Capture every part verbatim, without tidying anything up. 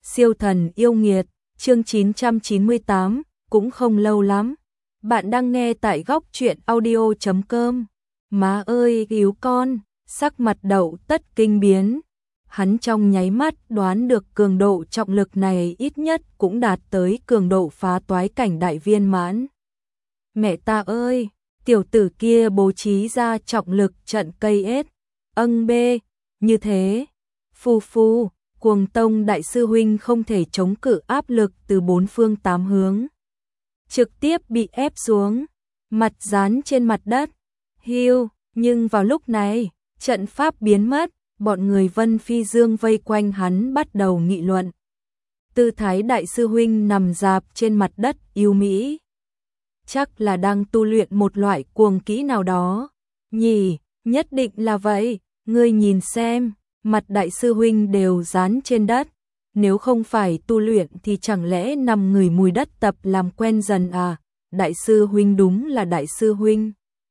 Siêu thần yêu nghiệt, chương chín trăm chín mươi tám, cũng không lâu lắm. Bạn đang nghe tại góc truyện audio chấm com. Má ơi cứu con, sắc mặt Đậu Tất kinh biến. Hắn trong nháy mắt đoán được cường độ trọng lực này ít nhất cũng đạt tới cường độ phá toái cảnh đại viên mãn. Mẹ ta ơi, tiểu tử kia bố trí ra trọng lực trận cây ết. Âng bê, như thế. Phu phu, Cuồng Tông đại sư huynh không thể chống cự áp lực từ bốn phương tám hướng. Trực tiếp bị ép xuống, mặt dán trên mặt đất. Hiu, nhưng vào lúc này, trận pháp biến mất, bọn người Vân Phi Dương vây quanh hắn bắt đầu nghị luận. Tư thái đại sư huynh nằm rạp trên mặt đất yêu mỹ. Chắc là đang tu luyện một loại cuồng kỹ nào đó. Nhỉ, nhất định là vậy, ngươi nhìn xem, mặt đại sư huynh đều dán trên đất. Nếu không phải tu luyện thì chẳng lẽ nằm người mùi đất tập làm quen dần à? Đại sư huynh đúng là đại sư huynh.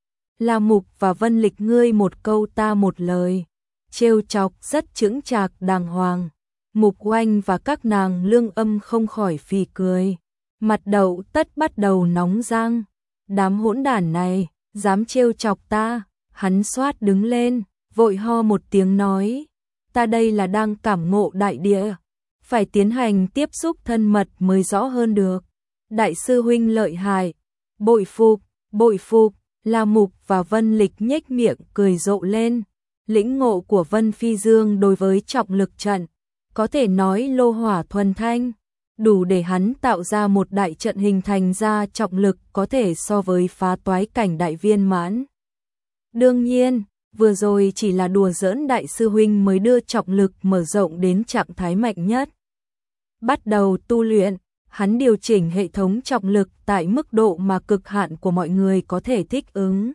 La Mục và Vân Lịch ngươi một câu ta một lời. Trêu chọc rất chững chạc đàng hoàng. Mục Oanh và các nàng lương âm không khỏi phì cười. Mặt Đậu Tất bắt đầu nóng rang. Đám hỗn đản này, dám trêu chọc ta. Hắn xoát đứng lên, vội ho một tiếng nói. Ta đây là đang cảm ngộ đại địa. Phải tiến hành tiếp xúc thân mật mới rõ hơn được. Đại sư huynh lợi hại. Bội phục, bội phục. La Mục và Vân Lịch nhếch miệng cười rộ lên. Lĩnh ngộ của Vân Phi Dương đối với trọng lực trận, có thể nói lô hỏa thuần thanh, đủ để hắn tạo ra một đại trận hình thành ra trọng lực có thể so với phá toái cảnh đại viên mãn. Đương nhiên, vừa rồi chỉ là đùa giỡn đại sư huynh mới đưa trọng lực mở rộng đến trạng thái mạnh nhất. Bắt đầu tu luyện, hắn điều chỉnh hệ thống trọng lực tại mức độ mà cực hạn của mọi người có thể thích ứng.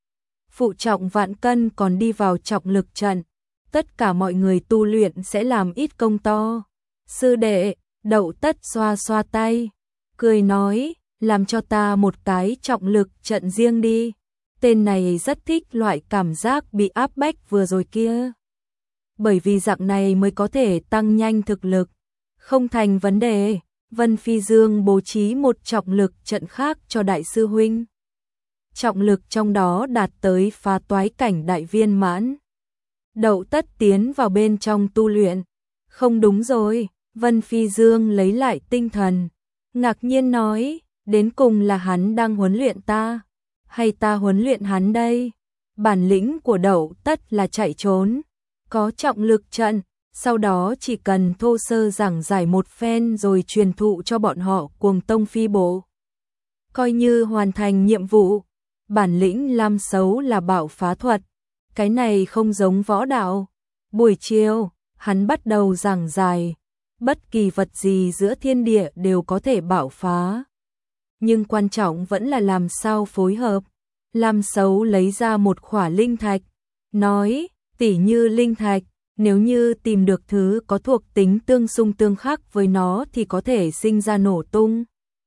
Phụ trọng vạn cân còn đi vào trọng lực trận, tất cả mọi người tu luyện sẽ làm ít công to. Sư đệ, Đậu Tất xoa xoa tay, cười nói, làm cho ta một cái trọng lực trận riêng đi. Tên này rất thích loại cảm giác bị áp bách vừa rồi kia. Bởi vì dạng này mới có thể tăng nhanh thực lực. Không thành vấn đề, Vân Phi Dương bố trí một trọng lực trận khác cho đại sư huynh. Trọng lực trong đó đạt tới phá toái cảnh đại viên mãn. Đậu Tất tiến vào bên trong tu luyện. Không đúng rồi, Vân Phi Dương lấy lại tinh thần. Ngạc nhiên nói, đến cùng là hắn đang huấn luyện ta. Hay ta huấn luyện hắn đây? Bản lĩnh của Đậu Tất là chạy trốn. Có trọng lực trận, sau đó chỉ cần thô sơ giảng giải một phen rồi truyền thụ cho bọn họ Cuồng Tông phi bộ. Coi như hoàn thành nhiệm vụ. Bản lĩnh Lam xấu là bạo phá thuật. Cái này không giống võ đạo. Buổi chiều, hắn bắt đầu giảng giải. Bất kỳ vật gì giữa thiên địa đều có thể bạo phá. Nhưng quan trọng vẫn là làm sao phối hợp. Lam xấu lấy ra một khỏa linh thạch. Nói, tỉ như linh thạch, nếu như tìm được thứ có thuộc tính tương xung tương khắc với nó thì có thể sinh ra nổ tung.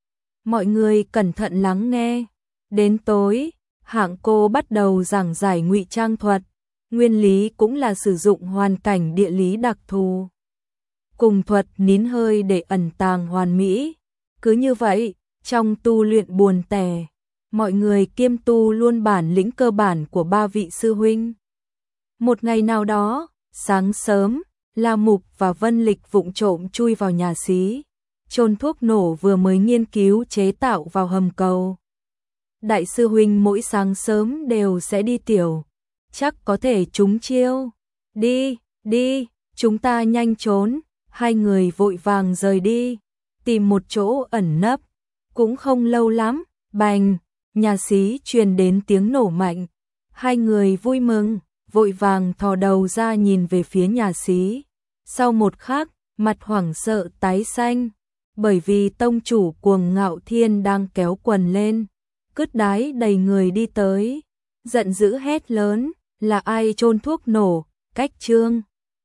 Mọi người cẩn thận lắng nghe. Đến tối, Hạng Cô bắt đầu giảng giải ngụy trang thuật. Nguyên lý cũng là sử dụng hoàn cảnh địa lý đặc thù. Cùng thuật nín hơi để ẩn tàng hoàn mỹ. Cứ như vậy, trong tu luyện buồn tẻ, mọi người kiêm tu luôn bản lĩnh cơ bản của ba vị sư huynh. Một ngày nào đó, sáng sớm, La Mục và Vân Lịch vụng trộm chui vào nhà xí, chôn thuốc nổ vừa mới nghiên cứu chế tạo vào hầm cầu. Đại sư huynh mỗi sáng sớm đều sẽ đi tiểu, chắc có thể trúng chiêu. Đi, đi, chúng ta nhanh trốn. Hai người vội vàng rời đi, tìm một chỗ ẩn nấp. Cũng không lâu lắm, bành, nhà xí truyền đến tiếng nổ mạnh. Hai người vui mừng, vội vàng thò đầu ra nhìn về phía nhà xí. Sau một khắc, mặt hoảng sợ tái xanh, bởi vì tông chủ Cuồng Ngạo Thiên đang kéo quần lên, cứt đái đầy người đi tới, giận dữ hét lớn, là ai chôn thuốc nổ, cách trương.